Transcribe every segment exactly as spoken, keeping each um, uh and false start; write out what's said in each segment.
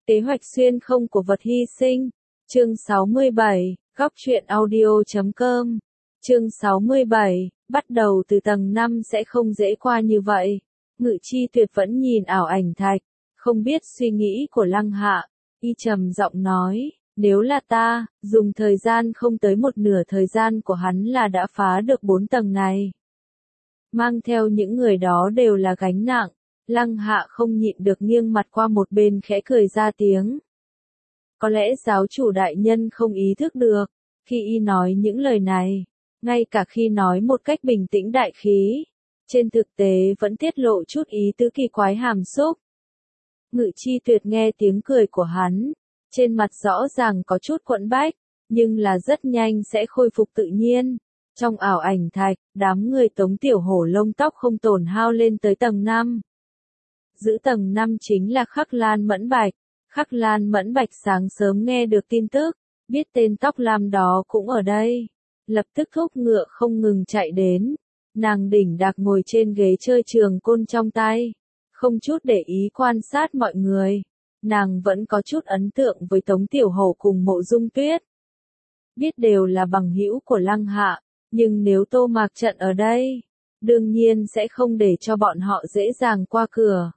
Kế hoạch xuyên không của vật hy sinh. Chương sáu mươi bảy, góc truyện audio chấm com. Chương sáu mươi bảy, bắt đầu từ tầng năm sẽ không dễ qua như vậy. Ngự Chi Tuyệt vẫn nhìn ảo ảnh thạch, không biết suy nghĩ của Lăng Hạ, y trầm giọng nói, nếu là ta, dùng thời gian không tới một nửa thời gian của hắn là đã phá được bốn tầng này. Mang theo những người đó đều là gánh nặng. Lăng Hạ không nhịn được nghiêng mặt qua một bên khẽ cười ra tiếng. Có lẽ giáo chủ đại nhân không ý thức được, khi y nói những lời này, ngay cả khi nói một cách bình tĩnh đại khí, trên thực tế vẫn tiết lộ chút ý tứ kỳ quái hàm xúc. Ngự Chi Tuyệt nghe tiếng cười của hắn, trên mặt rõ ràng có chút quẫn bách, nhưng là rất nhanh sẽ khôi phục tự nhiên. Trong ảo ảnh thạch, đám người Tống Tiểu Hổ lông tóc không tổn hao lên tới tầng năm. Giữ tầng năm chính là Khắc Lan Mẫn Bạch. Khắc Lan Mẫn Bạch sáng sớm nghe được tin tức, biết tên tóc lam đó cũng ở đây. Lập tức thúc ngựa không ngừng chạy đến. Nàng đỉnh đạc ngồi trên ghế chơi trường côn trong tay. Không chút để ý quan sát mọi người. Nàng vẫn có chút ấn tượng với Tống Tiểu Hổ cùng Mộ Dung Tuyết. Biết đều là bằng hữu của Lăng Hạ, nhưng nếu Tô Mạc Trận ở đây, đương nhiên sẽ không để cho bọn họ dễ dàng qua cửa.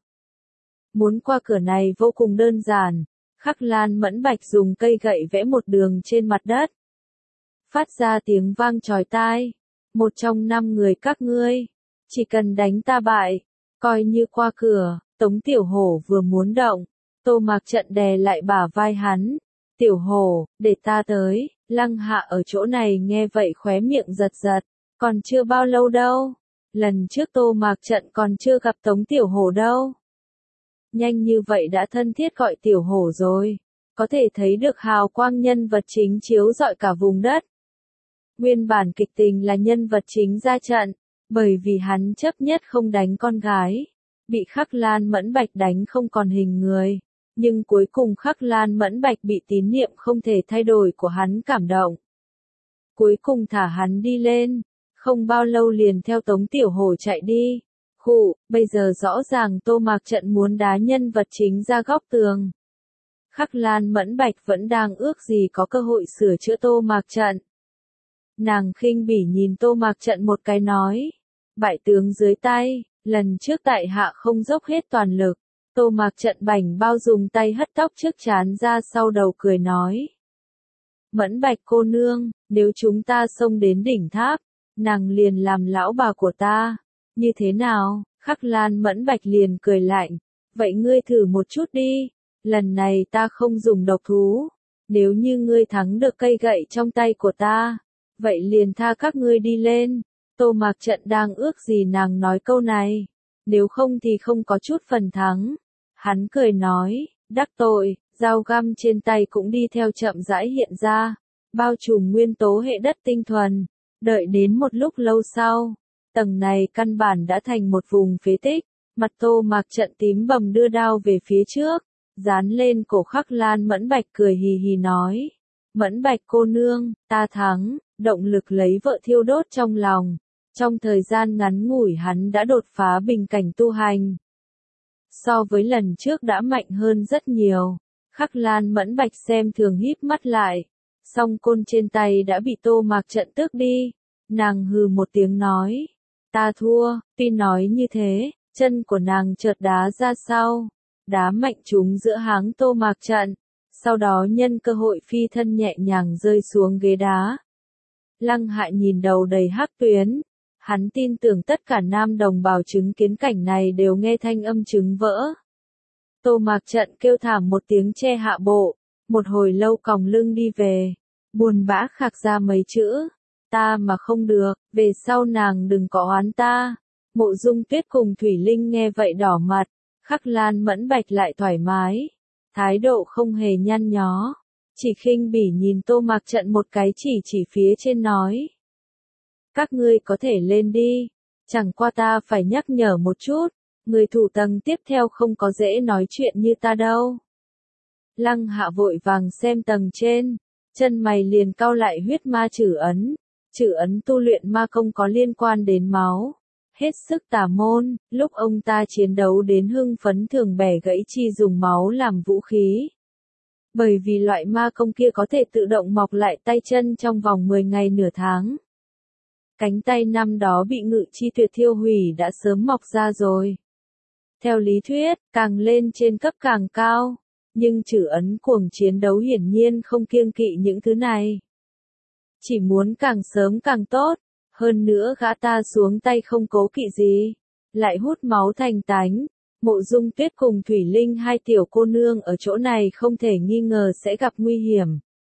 Muốn qua cửa này vô cùng đơn giản, Khắc Lan Mẫn Bạch dùng cây gậy vẽ một đường trên mặt đất. Phát ra tiếng vang chói tai, một trong năm người các ngươi, chỉ cần đánh ta bại, coi như qua cửa. Tống Tiểu Hổ vừa muốn động, Tô Mạc Trận đè lại bả vai hắn. Tiểu Hổ, để ta tới. Lăng Hạ ở chỗ này nghe vậy khóe miệng giật giật, còn chưa bao lâu đâu. Lần trước Tô Mạc Trận còn chưa gặp Tống Tiểu Hổ đâu. Nhanh như vậy đã thân thiết gọi Tiểu Hổ rồi, có thể thấy được hào quang nhân vật chính chiếu rọi cả vùng đất. Nguyên bản kịch tình là nhân vật chính ra trận, bởi vì hắn chấp nhất không đánh con gái, bị Khắc Lan Mẫn Bạch đánh không còn hình người. Nhưng cuối cùng Khắc Lan Mẫn Bạch bị tín niệm không thể thay đổi của hắn cảm động. Cuối cùng thả hắn đi lên, không bao lâu liền theo Tống Tiểu Hổ chạy đi. Khụ, bây giờ rõ ràng Tô Mạc Trận muốn đá nhân vật chính ra góc tường. Khắc Lan Mẫn Bạch vẫn đang ước gì có cơ hội sửa chữa Tô Mạc Trận. Nàng khinh bỉ nhìn Tô Mạc Trận một cái nói, bại tướng dưới tay, lần trước tại hạ không dốc hết toàn lực. Tô Mạc Trận bảnh bao dùng tay hất tóc trước trán ra sau đầu cười nói. Mẫn Bạch cô nương, nếu chúng ta xông đến đỉnh tháp, nàng liền làm lão bà của ta. Như thế nào? Khắc Lan Mẫn Bạch liền cười lạnh. Vậy ngươi thử một chút đi. Lần này ta không dùng độc thú. Nếu như ngươi thắng được cây gậy trong tay của ta, vậy liền tha các ngươi đi lên. Tô Mạc Trận đang ước gì nàng nói câu này. Nếu không thì không có chút phần thắng. Hắn cười nói, đắc tội, dao găm trên tay cũng đi theo chậm rãi hiện ra, bao trùm nguyên tố hệ đất tinh thuần. Đợi đến một lúc lâu sau, tầng này căn bản đã thành một vùng phế tích, mặt Tô Mạc Trận tím bầm đưa đao về phía trước, dán lên cổ Khắc Lan Mẫn Bạch cười hì hì nói, Mẫn Bạch cô nương, ta thắng, động lực lấy vợ thiêu đốt trong lòng. Trong thời gian ngắn ngủi hắn đã đột phá bình cảnh tu hành. So với lần trước đã mạnh hơn rất nhiều. Khắc Lan Mẫn Bạch xem thường híp mắt lại. Song côn trên tay đã bị Tô Mạc Trận tước đi. Nàng hừ một tiếng nói. Ta thua, tuy nói như thế, chân của nàng chợt đá ra sau. Đá mạnh trúng giữa háng Tô Mạc Trận. Sau đó nhân cơ hội phi thân nhẹ nhàng rơi xuống ghế đá. Lăng Hạ nhìn đầu đầy hắc tuyến. Hắn tin tưởng tất cả nam đồng bào chứng kiến cảnh này đều nghe thanh âm trứng vỡ. Tô Mạc Trận kêu thảm một tiếng che hạ bộ, một hồi lâu còng lưng đi về, buồn bã khạc ra mấy chữ, ta mà không được, về sau nàng đừng có oán ta. Mộ Dung Tuyết cùng Thủy Linh nghe vậy đỏ mặt, Khắc Lan Mẫn Bạch lại thoải mái, thái độ không hề nhăn nhó, chỉ khinh bỉ nhìn Tô Mạc Trận một cái chỉ chỉ phía trên nói. Các ngươi có thể lên đi, chẳng qua ta phải nhắc nhở một chút, người thủ tầng tiếp theo không có dễ nói chuyện như ta đâu. Lăng Hạ vội vàng xem tầng trên, chân mày liền cau lại huyết ma chử ấn, chử ấn tu luyện ma công có liên quan đến máu, hết sức tà môn, lúc ông ta chiến đấu đến hưng phấn thường bẻ gãy chi dùng máu làm vũ khí, Bởi vì loại ma công kia có thể tự động mọc lại tay chân trong vòng mười ngày nửa tháng. Cánh tay năm đó bị Ngự Chi Tuyệt thiêu hủy đã sớm mọc ra rồi. Theo lý thuyết, càng lên trên cấp càng cao, nhưng Trử Ấn cuồng chiến đấu hiển nhiên không kiêng kỵ những thứ này. Chỉ muốn càng sớm càng tốt, hơn nữa gã ta xuống tay không cố kỵ gì, lại hút máu thành tánh. Mộ Dung Tuyết cùng Thủy Linh hai tiểu cô nương ở chỗ này không thể nghi ngờ sẽ gặp nguy hiểm.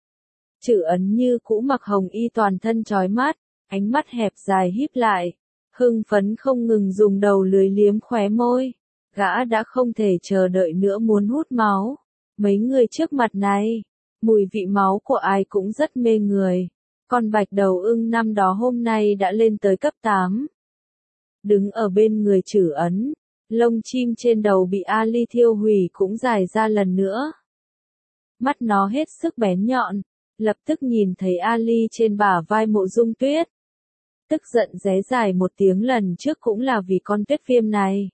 Trử Ấn như cũ mặc hồng y toàn thân chói mắt, ánh mắt hẹp dài híp lại, hưng phấn không ngừng dùng đầu lưỡi liếm khóe môi. Gã đã không thể chờ đợi nữa muốn hút máu. Mấy người trước mặt này, mùi vị máu của ai cũng rất mê người. Con bạch đầu ưng năm đó hôm nay đã lên tới cấp tám. Đứng ở bên người Trử Ấn, lông chim trên đầu bị Ali thiêu hủy cũng dài ra lần nữa. Mắt nó hết sức bén nhọn, lập tức nhìn thấy Ali trên bả vai Mộ Dung Tuyết. Tức giận ré dài một tiếng lần trước cũng là vì con tuyết viêm này.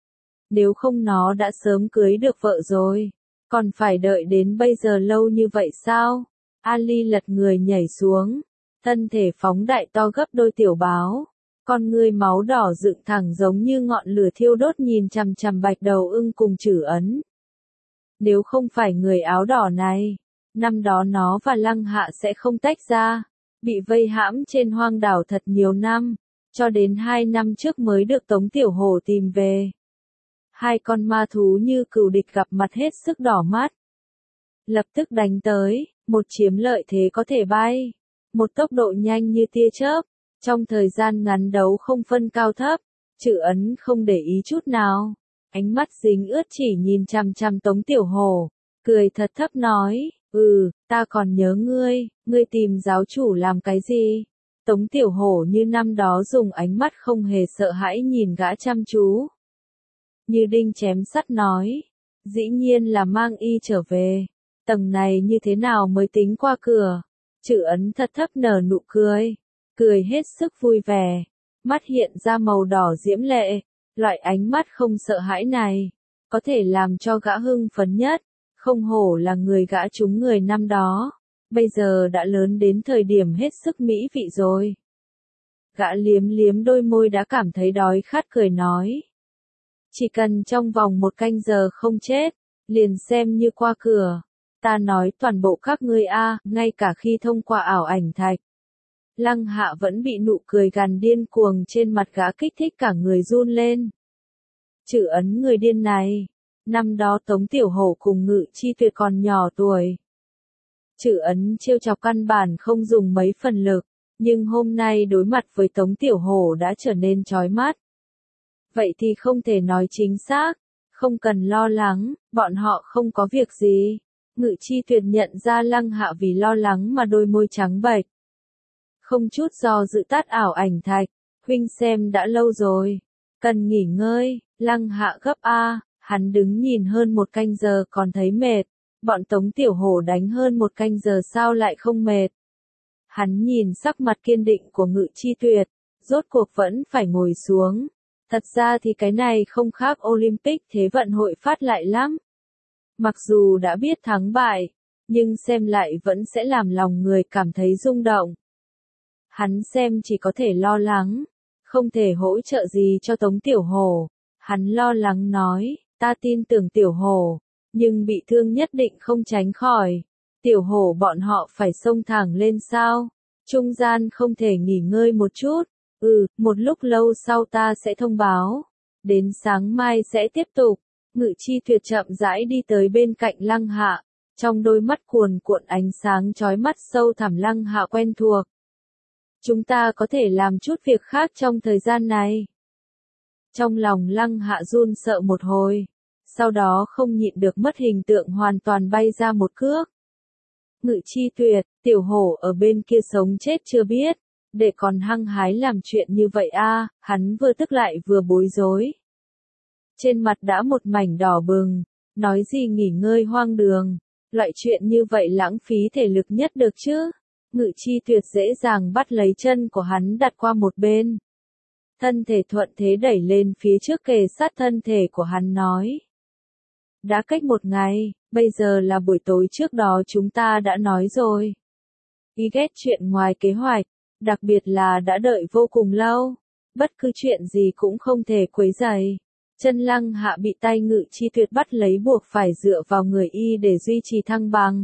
Nếu không nó đã sớm cưới được vợ rồi, còn phải đợi đến bây giờ lâu như vậy sao? Ali lật người nhảy xuống, thân thể phóng đại to gấp đôi tiểu báo, con ngươi máu đỏ dựng thẳng giống như ngọn lửa thiêu đốt nhìn chằm chằm bạch đầu ưng cùng Trử Ấn. Nếu không phải người áo đỏ này, năm đó nó và Lăng Hạ sẽ không tách ra, bị vây hãm trên hoang đảo thật nhiều năm, cho đến hai năm trước mới được Tống Tiểu Hổ tìm về. Hai con ma thú như cừu địch gặp mặt hết sức đỏ mắt. Lập tức đánh tới, một chiếm lợi thế có thể bay, một tốc độ nhanh như tia chớp, trong thời gian ngắn đấu không phân cao thấp. Trử Ấn không để ý chút nào, ánh mắt dính ướt chỉ nhìn chằm chằm Tống Tiểu Hổ, cười thật thấp nói, ừ, ta còn nhớ ngươi, ngươi tìm giáo chủ làm cái gì? Tống Tiểu Hổ như năm đó dùng ánh mắt không hề sợ hãi nhìn gã chăm chú. Như đinh chém sắt nói, dĩ nhiên là mang y trở về, tầng này như thế nào mới tính qua cửa? Trử Ấn thật thấp nở nụ cười, cười hết sức vui vẻ, mắt hiện ra màu đỏ diễm lệ, loại ánh mắt không sợ hãi này, có thể làm cho gã hưng phấn nhất, không hổ là người gã trúng người năm đó, bây giờ đã lớn đến thời điểm hết sức mỹ vị rồi. Gã liếm liếm đôi môi đã cảm thấy đói khát cười nói. Chỉ cần trong vòng một canh giờ không chết, liền xem như qua cửa. Ta nói toàn bộ các ngươi a, ngay cả khi thông qua ảo ảnh thạch. Lăng Hạ vẫn bị nụ cười gằn điên cuồng trên mặt gã kích thích cả người run lên. Trử Ấn người điên này, năm đó Tống Tiểu Hổ cùng Ngự Chi Tuyệt còn nhỏ tuổi. Trử Ấn trêu chọc căn bản không dùng mấy phần lực, nhưng hôm nay đối mặt với Tống Tiểu Hổ đã trở nên chói mắt. Vậy thì không thể nói chính xác, không cần lo lắng, bọn họ không có việc gì. Ngự Chi Tuyệt nhận ra Lăng Hạ vì lo lắng mà đôi môi trắng bệch. Không chút do dự tắt ảo ảnh thạch, huynh xem đã lâu rồi, cần nghỉ ngơi. Lăng Hạ gấp a, hắn đứng nhìn hơn một canh giờ còn thấy mệt, bọn Tống Tiểu Hổ đánh hơn một canh giờ sao lại không mệt. Hắn nhìn sắc mặt kiên định của Ngự Chi Tuyệt, rốt cuộc vẫn phải ngồi xuống. Thật ra thì cái này không khác Olympic Thế vận hội phát lại lắm. Mặc dù đã biết thắng bại, nhưng xem lại vẫn sẽ làm lòng người cảm thấy rung động. Hắn xem chỉ có thể lo lắng, không thể hỗ trợ gì cho Tống Tiểu Hổ. Hắn lo lắng nói, ta tin tưởng Tiểu Hổ, nhưng bị thương nhất định không tránh khỏi. Tiểu Hổ bọn họ phải xông thẳng lên sao? Trung gian không thể nghỉ ngơi một chút. Ừ, một lúc lâu sau ta sẽ thông báo. Đến sáng mai sẽ tiếp tục. Ngự Chi Tuyệt chậm rãi đi tới bên cạnh Lăng Hạ. Trong đôi mắt cuồn cuộn ánh sáng chói mắt sâu thẳm Lăng Hạ quen thuộc. Chúng ta có thể làm chút việc khác trong thời gian này. Trong lòng Lăng Hạ run sợ một hồi. Sau đó không nhịn được mất hình tượng hoàn toàn bay ra một cước. Ngự Chi Tuyệt, Tiểu Hổ ở bên kia sống chết chưa biết. Để còn hăng hái làm chuyện như vậy a, à, hắn vừa tức lại vừa bối rối. Trên mặt đã một mảnh đỏ bừng, nói gì nghỉ ngơi hoang đường, loại chuyện như vậy lãng phí thể lực nhất được chứ. Ngự Chi Tuyệt dễ dàng bắt lấy chân của hắn đặt qua một bên. Thân thể thuận thế đẩy lên phía trước kề sát thân thể của hắn nói. Đã cách một ngày, bây giờ là buổi tối trước đó chúng ta đã nói rồi. Y ghét chuyện ngoài kế hoạch, đặc biệt là đã đợi vô cùng lâu. Bất cứ chuyện gì cũng không thể quấy rầy. Chân Lăng Hạ bị tay Ngự Chi Tuyệt bắt lấy buộc phải dựa vào người y để duy trì thăng bằng.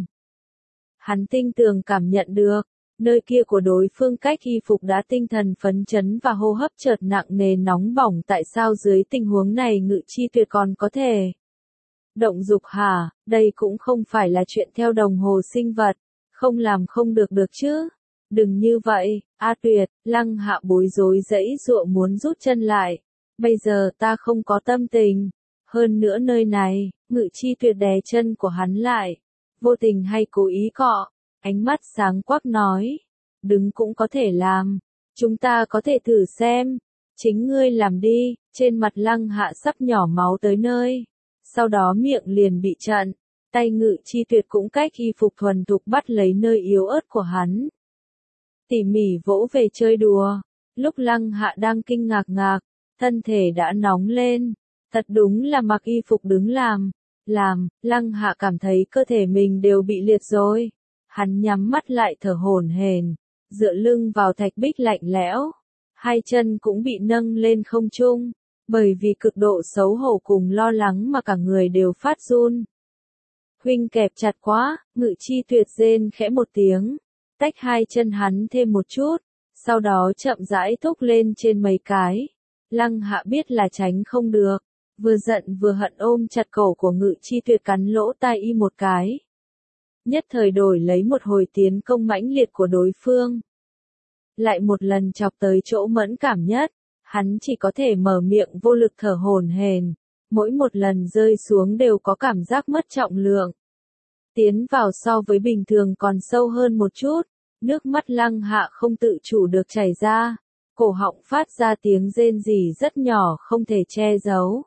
Hắn tinh tường cảm nhận được, nơi kia của đối phương cách y phục đã tinh thần phấn chấn và hô hấp chợt nặng nề nóng bỏng. Tại sao dưới tình huống này Ngự Chi Tuyệt còn có thể động dục hả? Đây cũng không phải là chuyện theo đồng hồ sinh vật, không làm không được được chứ. Đừng như vậy, A Tuyệt. Lăng Hạ bối rối giãy giụa muốn rút chân lại. Bây giờ ta không có tâm tình. Hơn nữa nơi này, Ngự Chi Tuyệt đè chân của hắn lại. Vô tình hay cố ý cọ. Ánh mắt sáng quắc nói. Đứng cũng có thể làm. Chúng ta có thể thử xem. Chính ngươi làm đi. Trên mặt Lăng Hạ sắp nhỏ máu tới nơi. Sau đó miệng liền bị chặn. Tay Ngự Chi Tuyệt cũng cách y phục thuần thục bắt lấy nơi yếu ớt của hắn. Tỉ mỉ vỗ về chơi đùa. Lúc Lăng Hạ đang kinh ngạc ngạc, thân thể đã nóng lên. Thật đúng là mặc y phục đứng làm. Làm, Lăng Hạ cảm thấy cơ thể mình đều bị liệt rồi. Hắn nhắm mắt lại thở hổn hển, dựa lưng vào thạch bích lạnh lẽo. Hai chân cũng bị nâng lên không trung. Bởi vì cực độ xấu hổ cùng lo lắng mà cả người đều phát run. Huynh kẹp chặt quá, Ngự Chi Tuyệt rên khẽ một tiếng. Tách hai chân hắn thêm một chút, sau đó chậm rãi thúc lên trên mấy cái. Lăng Hạ biết là tránh không được, vừa giận vừa hận ôm chặt cổ của Ngự Chi Tuyệt cắn lỗ tai y một cái. Nhất thời đổi lấy một hồi tiến công mãnh liệt của đối phương. Lại một lần chọc tới chỗ mẫn cảm nhất, hắn chỉ có thể mở miệng vô lực thở hổn hển, mỗi một lần rơi xuống đều có cảm giác mất trọng lượng. Tiến vào so với bình thường còn sâu hơn một chút, nước mắt Lăng Hạ không tự chủ được chảy ra, cổ họng phát ra tiếng rên rỉ rất nhỏ không thể che giấu.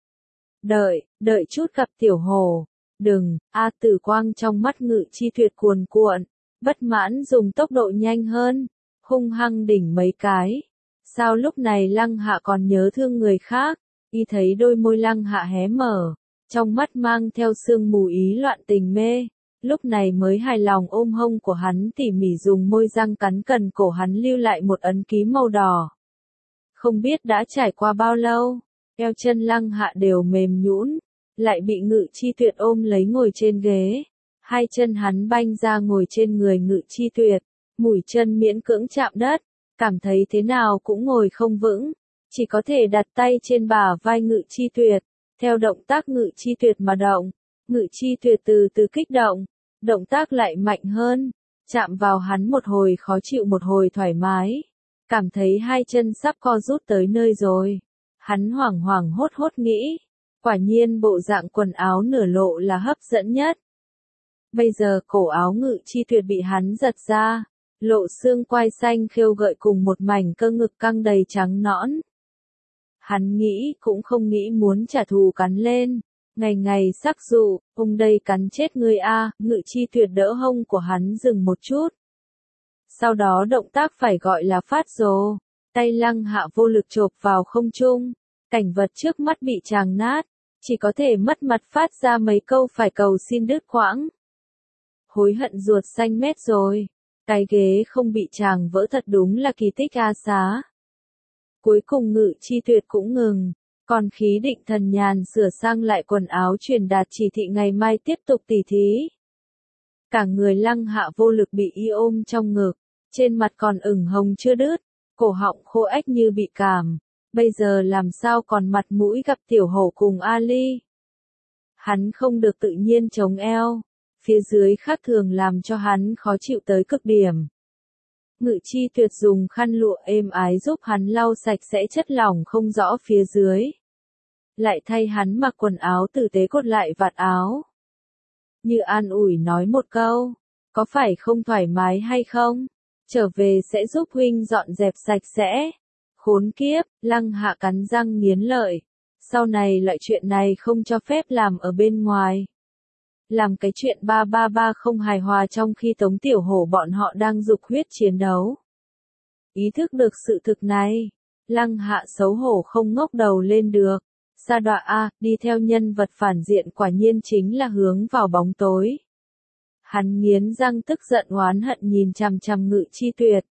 Đợi, đợi chút gặp tiểu hồ, đừng, A Tử quang trong mắt Ngự Chi Tuyệt cuồn cuộn, bất mãn dùng tốc độ nhanh hơn, hung hăng đỉnh mấy cái. Sao lúc này Lăng Hạ còn nhớ thương người khác, y thấy đôi môi Lăng Hạ hé mở. Trong mắt mang theo sương mù ý loạn tình mê, lúc này mới hài lòng ôm hông của hắn tỉ mỉ dùng môi răng cắn cần cổ hắn lưu lại một ấn ký màu đỏ. Không biết đã trải qua bao lâu, eo chân Lăng Hạ đều mềm nhũn, lại bị Ngự Chi Tuyệt ôm lấy ngồi trên ghế. Hai chân hắn banh ra ngồi trên người Ngự Chi Tuyệt, mũi chân miễn cưỡng chạm đất, cảm thấy thế nào cũng ngồi không vững, chỉ có thể đặt tay trên bả vai Ngự Chi Tuyệt. Theo động tác Ngự Chi Tuyệt mà động, Ngự Chi Tuyệt từ từ kích động, động tác lại mạnh hơn, chạm vào hắn một hồi khó chịu một hồi thoải mái, cảm thấy hai chân sắp co rút tới nơi rồi. Hắn hoảng hoảng hốt hốt nghĩ, quả nhiên bộ dạng quần áo nửa lộ là hấp dẫn nhất. Bây giờ cổ áo Ngự Chi Tuyệt bị hắn giật ra, lộ xương quai xanh khêu gợi cùng một mảnh cơ ngực căng đầy trắng nõn. Hắn nghĩ cũng không nghĩ muốn trả thù cắn lên, ngày ngày sắc dụ, ông đây cắn chết ngươi a. Ngự Chi Tuyệt đỡ hông của hắn dừng một chút. Sau đó động tác phải gọi là phát rồ, tay Lăng Hạ vô lực chộp vào không trung, cảnh vật trước mắt bị tràng nát, chỉ có thể mất mặt phát ra mấy câu phải cầu xin đứt quãng. Hối hận ruột xanh mét rồi, cái ghế không bị tràng vỡ thật đúng là kỳ tích a xá. Cuối cùng Ngự Chi Tuyệt cũng ngừng, còn khí định thần nhàn sửa sang lại quần áo truyền đạt chỉ thị ngày mai tiếp tục tỉ thí. Cả người Lăng Hạ vô lực bị y ôm trong ngực, trên mặt còn ửng hồng chưa đứt, cổ họng khô ếch như bị cảm, bây giờ làm sao còn mặt mũi gặp tiểu hổ cùng Ali. Hắn không được tự nhiên chống eo, phía dưới khác thường làm cho hắn khó chịu tới cực điểm. Ngự Chi Tuyệt dùng khăn lụa êm ái giúp hắn lau sạch sẽ chất lỏng không rõ phía dưới. Lại thay hắn mặc quần áo tử tế cột lại vạt áo. Như an ủi nói một câu, có phải không thoải mái hay không? Trở về sẽ giúp huynh dọn dẹp sạch sẽ. Khốn kiếp, Lăng Hạ cắn răng nghiến lợi. Sau này loại chuyện này không cho phép làm ở bên ngoài. Làm cái chuyện ba ba ba không hài hòa trong khi Tống Tiểu Hổ bọn họ đang dục huyết chiến đấu. Ý thức được sự thực này, Lăng Hạ xấu hổ không ngóc đầu lên được. Sa đọa a, đi theo nhân vật phản diện quả nhiên chính là hướng vào bóng tối. Hắn nghiến răng tức giận oán hận nhìn chằm chằm Ngự Chi Tuyệt.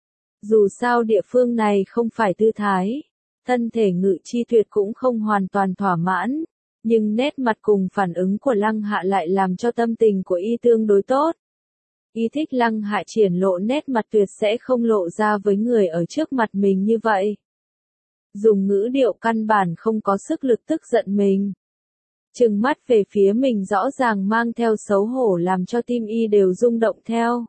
Dù sao địa phương này không phải tư thái, thân thể Ngự Chi Tuyệt cũng không hoàn toàn thỏa mãn, nhưng nét mặt cùng phản ứng của Lăng Hạ lại làm cho tâm tình của y tương đối tốt. Y thích Lăng Hạ triển lộ nét mặt tuyệt sẽ không lộ ra với người ở trước mặt mình như vậy. Dùng ngữ điệu căn bản không có sức lực tức giận mình. Trừng mắt về phía mình rõ ràng mang theo xấu hổ làm cho tim y đều rung động theo.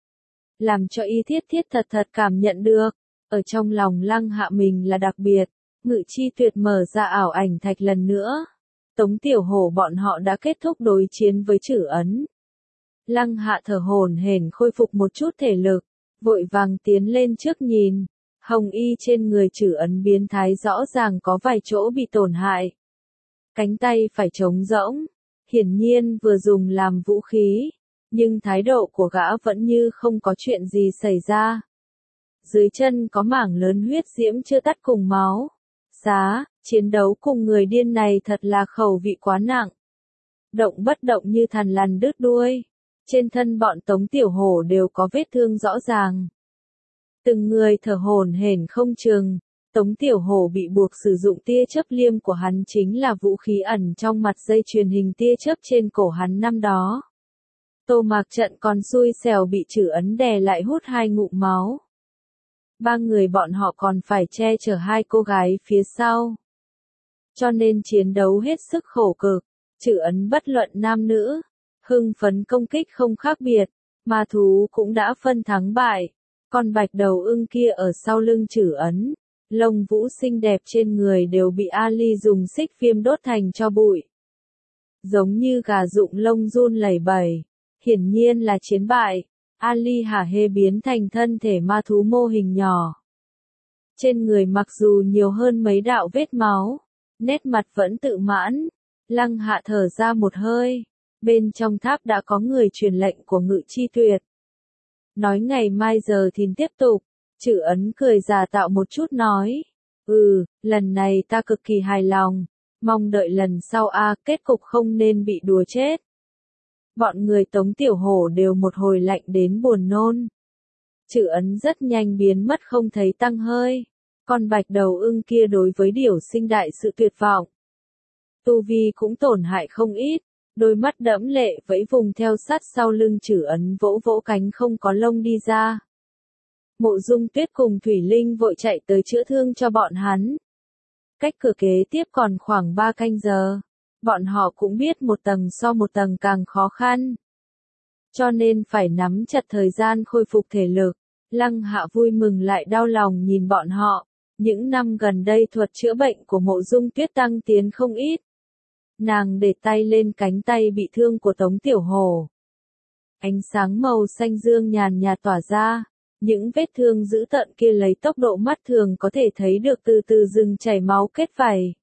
Làm cho y thiết thiết thật thật cảm nhận được, ở trong lòng Lăng Hạ mình là đặc biệt. Ngự Chi Tuyệt mở ra ảo ảnh thạch lần nữa. Tống Tiểu Hổ bọn họ đã kết thúc đối chiến với Trử Ấn. Lăng Hạ thở hổn hển khôi phục một chút thể lực, vội vàng tiến lên trước nhìn. Hồng y trên người Trử Ấn biến thái rõ ràng có vài chỗ bị tổn hại. Cánh tay phải trống rỗng, hiển nhiên vừa dùng làm vũ khí, nhưng thái độ của gã vẫn như không có chuyện gì xảy ra. Dưới chân có mảng lớn huyết diễm chưa tắt cùng máu. Giá, chiến đấu cùng người điên này thật là khẩu vị quá nặng. Động bất động như thằn lằn đứt đuôi. Trên thân bọn Tống Tiểu Hổ đều có vết thương rõ ràng. Từng người thở hổn hển không chừng. Tống Tiểu Hổ bị buộc sử dụng tia chớp liêm của hắn chính là vũ khí ẩn trong mặt dây truyền hình tia chớp trên cổ hắn năm đó. Tô Mạc Trận còn xui xẻo bị Trử Ấn đè lại hút hai ngụm máu. Ba người bọn họ còn phải che chở hai cô gái phía sau. Cho nên chiến đấu hết sức khổ cực, Trử Ấn bất luận nam nữ, hưng phấn công kích không khác biệt, ma thú cũng đã phân thắng bại. Con bạch đầu ưng kia ở sau lưng Trử Ấn, lông vũ xinh đẹp trên người đều bị Ali dùng xích viêm đốt thành cho bụi. Giống như gà rụng lông run lẩy bẩy, hiển nhiên là chiến bại. Ali hả hê biến thành thân thể ma thú mô hình nhỏ. Trên người mặc dù nhiều hơn mấy đạo vết máu, nét mặt vẫn tự mãn. Lăng Hạ thở ra một hơi, bên trong tháp đã có người truyền lệnh của Ngự Chi Tuyệt. Nói ngày mai giờ thìn tiếp tục, Trử Ấn cười giả tạo một chút nói. Ừ, lần này ta cực kỳ hài lòng, mong đợi lần sau a kết cục không nên bị đùa chết. Bọn người Tống Tiểu Hổ đều một hồi lạnh đến buồn nôn. Trử Ấn rất nhanh biến mất không thấy tăm hơi. Con bạch đầu ưng kia đối với điểu sinh đại sự tuyệt vọng. Tu vi cũng tổn hại không ít, đôi mắt đẫm lệ vẫy vùng theo sát sau lưng Trử Ấn vỗ vỗ cánh không có lông đi ra. Mộ Dung Tuyết cùng Thủy Linh vội chạy tới chữa thương cho bọn hắn. Cách cửa kế tiếp còn khoảng ba canh giờ. Bọn họ cũng biết một tầng so một tầng càng khó khăn. Cho nên phải nắm chặt thời gian khôi phục thể lực. Lăng Hạ vui mừng lại đau lòng nhìn bọn họ. Những năm gần đây thuật chữa bệnh của Mộ Dung Tuyết tăng tiến không ít. Nàng để tay lên cánh tay bị thương của Tống Tiểu Hổ. Ánh sáng màu xanh dương nhàn nhạt tỏa ra. Những vết thương dữ tợn kia lấy tốc độ mắt thường có thể thấy được từ từ dừng chảy máu kết vảy.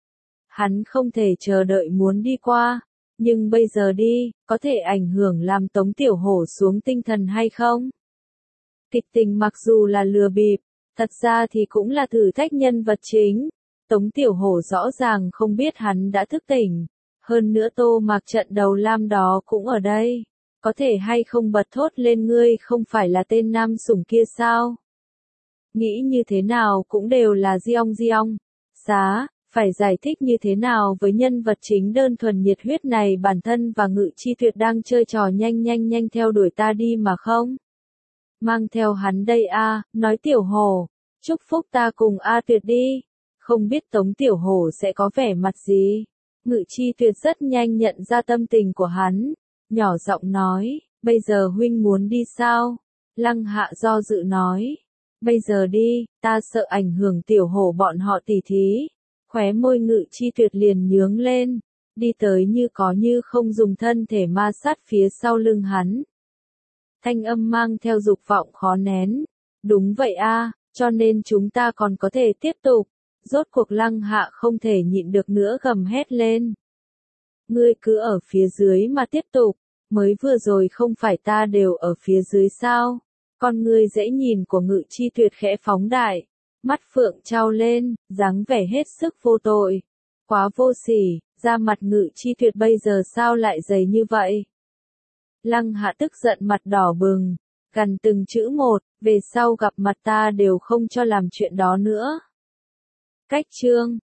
Hắn không thể chờ đợi muốn đi qua, nhưng bây giờ đi, có thể ảnh hưởng làm Tống Tiểu Hổ xuống tinh thần hay không? Kịch tình mặc dù là lừa bịp, thật ra thì cũng là thử thách nhân vật chính. Tống Tiểu Hổ rõ ràng không biết hắn đã thức tỉnh, hơn nữa Tô Mạc Trận đầu lam đó cũng ở đây. Có thể hay không bật thốt lên ngươi không phải là tên nam sủng kia sao? Nghĩ như thế nào cũng đều là Diong Diong. Giá, phải giải thích như thế nào với nhân vật chính đơn thuần nhiệt huyết này bản thân và Ngự Chi Tuyệt đang chơi trò nhanh nhanh nhanh theo đuổi ta đi mà không? Mang theo hắn đây a, nói Tiểu Hổ, chúc phúc ta cùng A Tuyệt đi. Không biết Tống Tiểu Hổ sẽ có vẻ mặt gì? Ngự Chi Tuyệt rất nhanh nhận ra tâm tình của hắn. Nhỏ giọng nói, bây giờ huynh muốn đi sao? Lăng Hạ do dự nói, bây giờ đi, ta sợ ảnh hưởng Tiểu Hổ bọn họ tỉ thí. Khóe môi Ngự Chi Tuyệt liền nhướng lên, đi tới như có như không dùng thân thể ma sát phía sau lưng hắn. Thanh âm mang theo dục vọng khó nén. Đúng vậy a, cho nên chúng ta còn có thể tiếp tục. Rốt cuộc Lăng Hạ không thể nhịn được nữa gầm hét lên. Ngươi cứ ở phía dưới mà tiếp tục, mới vừa rồi không phải ta đều ở phía dưới sao? Con ngươi dễ nhìn của Ngự Chi Tuyệt khẽ phóng đại, mắt phượng trao lên, dáng vẻ hết sức vô tội. quá vô sỉ, da mặt Ngự Chi Tuyệt bây giờ sao lại dày như vậy? Lăng Hạ tức giận mặt đỏ bừng, gằn từng chữ một, về sau gặp mặt ta đều không cho làm chuyện đó nữa. Cách chương